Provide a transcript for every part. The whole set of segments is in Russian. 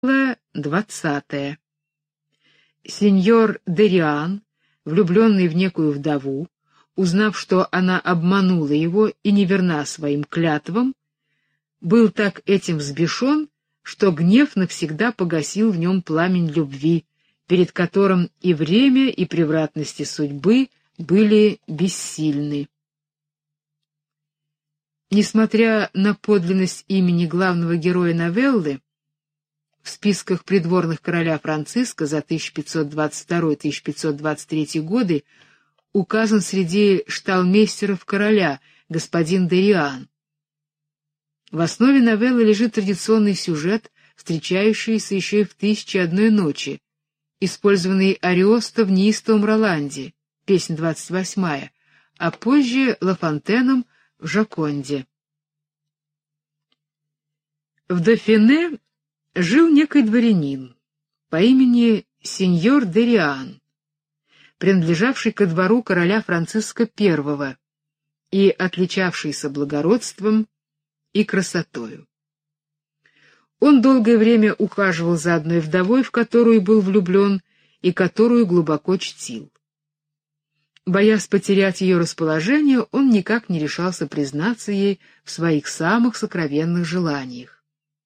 20. Сеньор Дериан, влюбленный в некую вдову, узнав, что она обманула его и неверна своим клятвам, был так этим взбешен, что гнев навсегда погасил в нем пламень любви, перед которым и время, и превратности судьбы были бессильны. Несмотря на подлинность имени главного героя новеллы, в списках придворных короля Франциска за 1522-1523 годы указан среди шталмейстеров короля господин Дериан. В основе новеллы лежит традиционный сюжет, встречающийся еще и в «Тысяче и одной ночи», использованный Ариосто в «Неистовом Роланде», песня 28, а позже Лафонтеном в «Жоконде». В Дофине жил некий дворянин по имени сеньор Дериан, принадлежавший ко двору короля Франциска I и отличавшийся благородством и красотою. Он долгое время ухаживал за одной вдовой, в которую был влюблен и которую глубоко чтил. Боясь потерять ее расположение, он никак не решался признаться ей в своих самых сокровенных желаниях.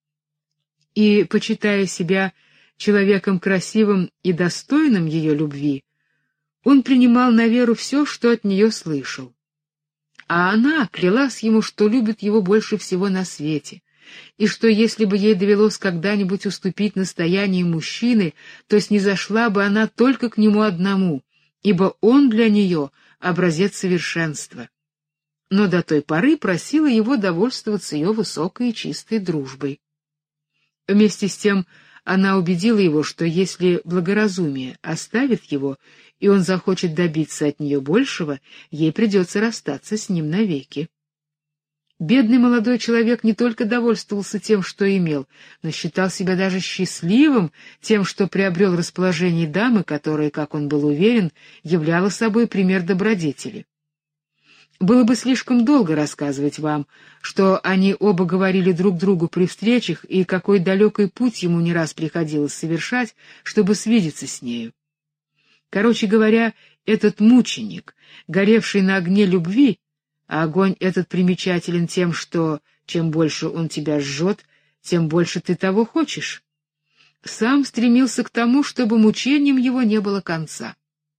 И, почитая себя человеком красивым и достойным ее любви, он принимал на веру все, что от нее слышал. А она клялась ему, что любит его больше всего на свете, и что если бы ей довелось когда-нибудь уступить настоянию мужчины, то снизошла бы она только к нему одному, ибо он для нее образец совершенства. Но до той поры просила его довольствоваться ее высокой и чистой дружбой. Вместе с тем она убедила его, что если благоразумие оставит его, и он захочет добиться от нее большего, ей придется расстаться с ним навеки. Бедный молодой человек не только довольствовался тем, что имел, но считал себя даже счастливым тем, что приобрел расположение дамы, которая, как он был уверен, являла собой пример добродетели. Было бы слишком долго рассказывать вам, что они оба говорили друг другу при встречах и какой далекий путь ему не раз приходилось совершать, чтобы свидеться с нею. Короче говоря, этот мученик, горевший на огне любви, а огонь этот примечателен тем, что чем больше он тебя жжет, тем больше ты того хочешь, сам стремился к тому, чтобы мучениям его не было конца.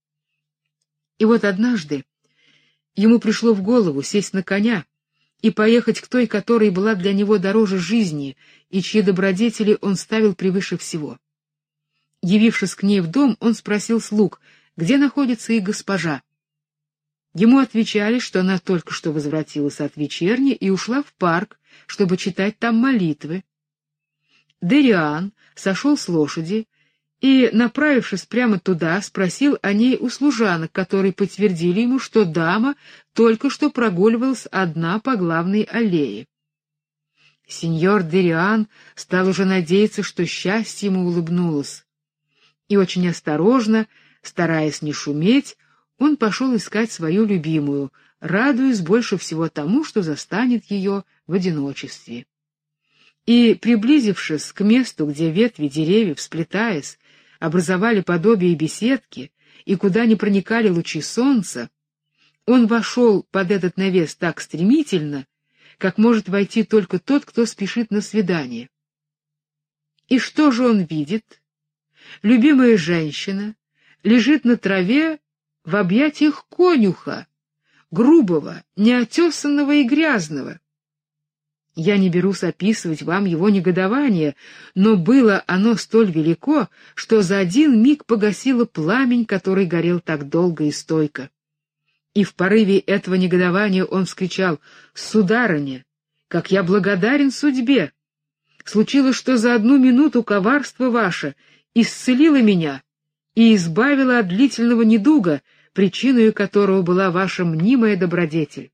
И вот однажды ему пришло в голову сесть на коня и поехать к той, которая была для него дороже жизни и чьи добродетели он ставил превыше всего. Явившись к ней в дом, он спросил слуг, где находится их госпожа. Ему отвечали, что она только что возвратилась от вечерни и ушла в парк, чтобы читать там молитвы. Дериан сошел с лошади и, направившись прямо туда, спросил о ней у служанок, которые подтвердили ему, что дама только что прогуливалась одна по главной аллее. Сеньор Дериан стал уже надеяться, что счастье ему улыбнулось, и очень осторожно, стараясь не шуметь, он пошел искать свою любимую, радуясь больше всего тому, что застанет ее в одиночестве. И, приблизившись к месту, где ветви деревьев, сплетаясь, образовали подобие беседки и куда не проникали лучи солнца, он вошел под этот навес так стремительно, как может войти только тот, кто спешит на свидание. И что же он видит? Любимая женщина лежит на траве в объятиях конюха, грубого, неотесанного и грязного. Я не берусь описывать вам его негодование, но было оно столь велико, что за один миг погасило пламень, который горел так долго и стойко. И в порыве этого негодования он вскричал: «Сударыня, как я благодарен судьбе! Случилось, что за одну минуту коварство ваше исцелило меня и избавило от длительного недуга, причиной которого была ваша мнимая добродетель».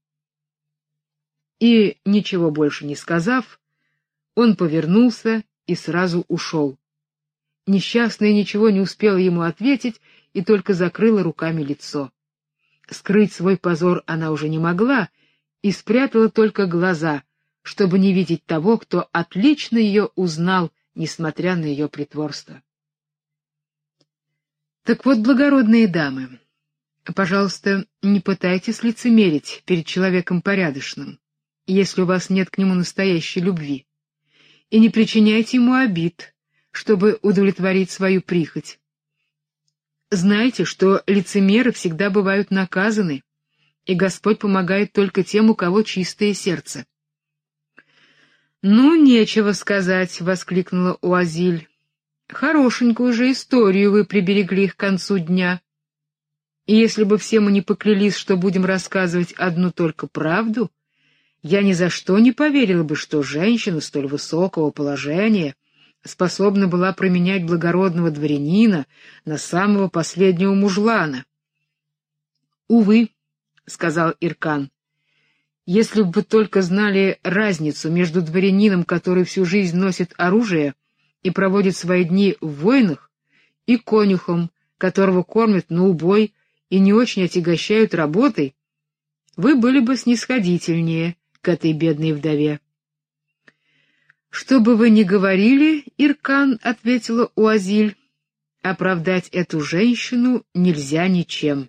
И, ничего больше не сказав, он повернулся и сразу ушел. Несчастная ничего не успела ему ответить и только закрыла руками лицо. Скрыть свой позор она уже не могла и спрятала только глаза, чтобы не видеть того, кто отлично ее узнал несмотря на ее притворство. Так вот, благородные дамы, пожалуйста, не пытайтесь лицемерить перед человеком порядочным, если у вас нет к нему настоящей любви, и не причиняйте ему обид, чтобы удовлетворить свою прихоть. Знайте, что лицемеры всегда бывают наказаны, и Господь помогает только тем, у кого чистое сердце. «Ну, нечего сказать», — воскликнула Уазиль. «Хорошенькую же историю вы приберегли к концу дня. И если бы все мы не поклялись, что будем рассказывать одну только правду, я ни за что не поверила бы, что женщина столь высокого положения способна была променять благородного дворянина на самого последнего мужлана». «Увы», — сказал Иркан, — «если бы вы только знали разницу между дворянином, который всю жизнь носит оружие и проводит свои дни в войнах, и конюхом, которого кормят на убой и не очень отягощают работой, вы были бы снисходительнее к этой бедной вдове». «Что бы вы ни говорили, Иркан, — ответила Уазиль, — оправдать эту женщину нельзя ничем».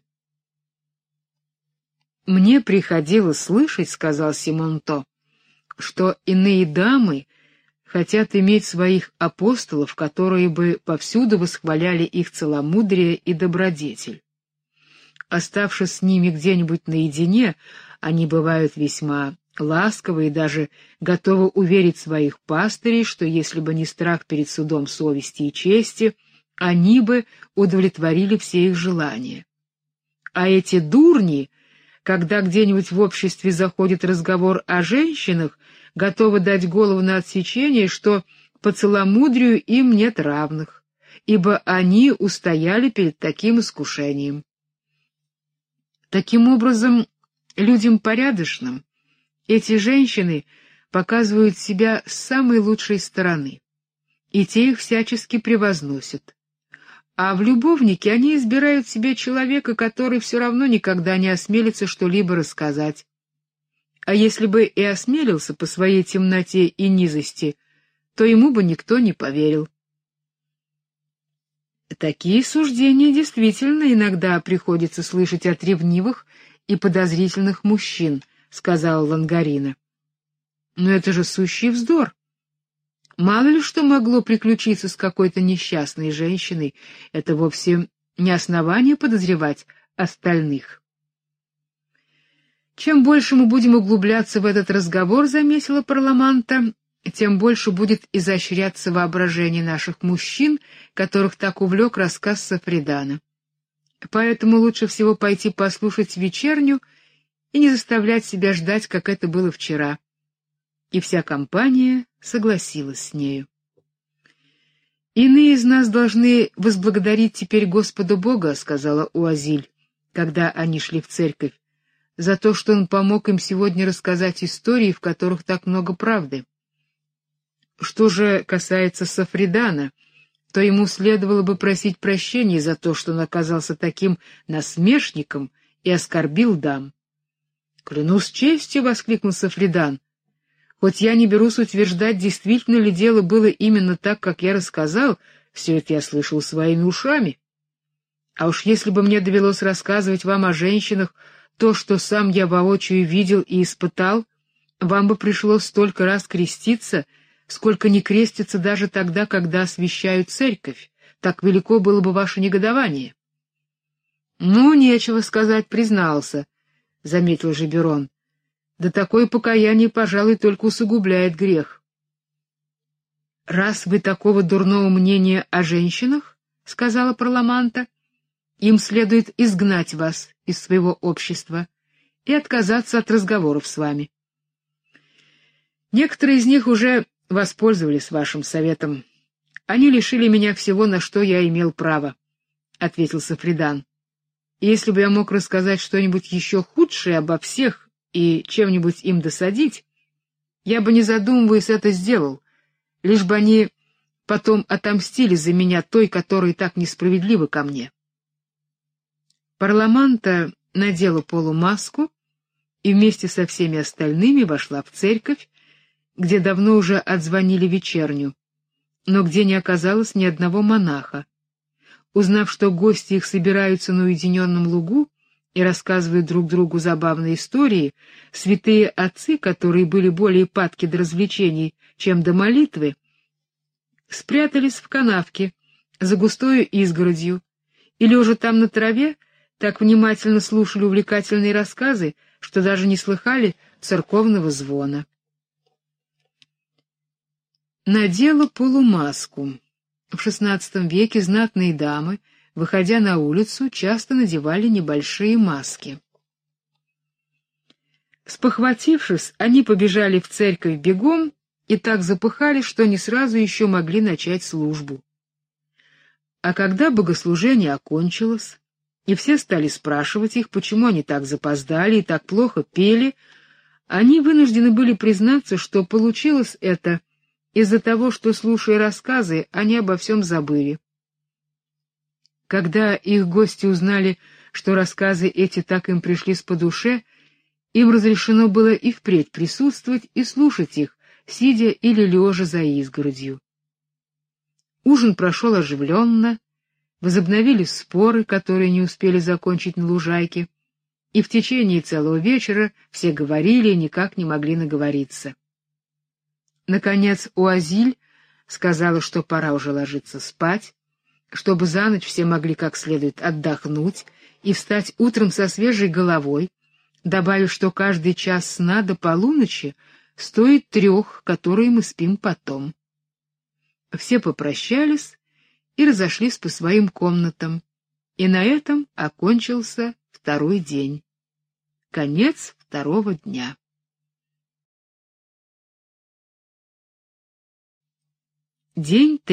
«Мне приходилось слышать, — сказал Симонто, — что иные дамы хотят иметь своих апостолов, которые бы повсюду восхваляли их целомудрие и добродетель. Оставшись с ними где-нибудь наедине, они бывают весьма ласковы и даже готовы уверить своих пастырей, что если бы не страх перед судом совести и чести, они бы удовлетворили все их желания. А эти дурни, когда где-нибудь в обществе заходит разговор о женщинах, готовы дать голову на отсечение, что по целомудрию им нет равных, ибо они устояли перед таким искушением. Таким образом, людям порядочным эти женщины показывают себя с самой лучшей стороны, и те их всячески превозносят. А в любовнике они избирают себе человека, который все равно никогда не осмелится что-либо рассказать. А если бы и осмелился по своей темноте и низости, то ему бы никто не поверил. Такие суждения действительно иногда приходится слышать от ревнивых и подозрительных мужчин, — сказала Лангарина. Но это же сущий вздор. Мало ли что могло приключиться с какой-то несчастной женщиной, это вовсе не основание подозревать остальных. Чем больше мы будем углубляться в этот разговор, — заметила Парламанта, — тем больше будет изощряться воображение наших мужчин, которых так увлек рассказ Сафридана. Поэтому лучше всего пойти послушать вечерню и не заставлять себя ждать, как это было вчера. И вся компания согласилась с нею. «Иные из нас должны возблагодарить теперь Господа Бога, — сказала Уазиль, когда они шли в церковь, — за то, что Он помог им сегодня рассказать истории, в которых так много правды. Что же касается Сафридана, то ему следовало бы просить прощения за то, что он оказался таким насмешником и оскорбил дам». «Клянусь честью! — воскликнул Сафридан. — Хоть я не берусь утверждать, действительно ли дело было именно так, как я рассказал, все это я слышал своими ушами. А уж если бы мне довелось рассказывать вам о женщинах то, что сам я воочию видел и испытал, вам бы пришлось столько раз креститься, сколько не крестятся даже тогда, когда освящают церковь. Так велико было бы ваше негодование». «Ну, нечего сказать, признался», — заметил Жиберон. «Да такое покаяние, пожалуй, только усугубляет грех». «Раз вы такого дурного мнения о женщинах, — сказала Парламанта, — им следует изгнать вас из своего общества и отказаться от разговоров с вами. Некоторые из них уже воспользовались вашим советом. Они лишили меня всего, на что я имел право, — ответил Сафридан. И если бы я мог рассказать что-нибудь еще худшее обо всех и чем-нибудь им досадить, я бы, не задумываясь, это сделал, лишь бы они потом отомстили за меня той, которая так несправедлива ко мне». Парламанта надела полумаску и вместе со всеми остальными вошла в церковь, где давно уже отзвонили вечерню, но где не оказалось ни одного монаха. Узнав, что гости их собираются на уединенном лугу и рассказывают друг другу забавные истории, святые отцы, которые были более падки до развлечений, чем до молитвы, спрятались в канавке за густою изгородью и, лежа там на траве, так внимательно слушали увлекательные рассказы, что даже не слыхали церковного звона. Надела полумаску. В XVI веке знатные дамы, выходя на улицу, часто надевали небольшие маски. Спохватившись, они побежали в церковь бегом и так запыхались, что не сразу еще могли начать службу. А когда богослужение окончилось, и все стали спрашивать их, почему они так запоздали и так плохо пели, они вынуждены были признаться, что получилось это из-за того, что, слушая рассказы, они обо всем забыли. Когда их гости узнали, что рассказы эти так им пришлись по душе, им разрешено было и впредь присутствовать и слушать их, сидя или лежа за изгородью. Ужин прошел оживленно, возобновились споры, которые не успели закончить на лужайке, и в течение целого вечера все говорили и никак не могли наговориться. Наконец Уазиль сказала, что пора уже ложиться спать, чтобы за ночь все могли как следует отдохнуть и встать утром со свежей головой, добавив, что каждый час сна до полуночи стоит 3, которые мы спим потом. Все попрощались и разошлись по своим комнатам, и на этом окончился 2-й день. Конец 2-го дня. День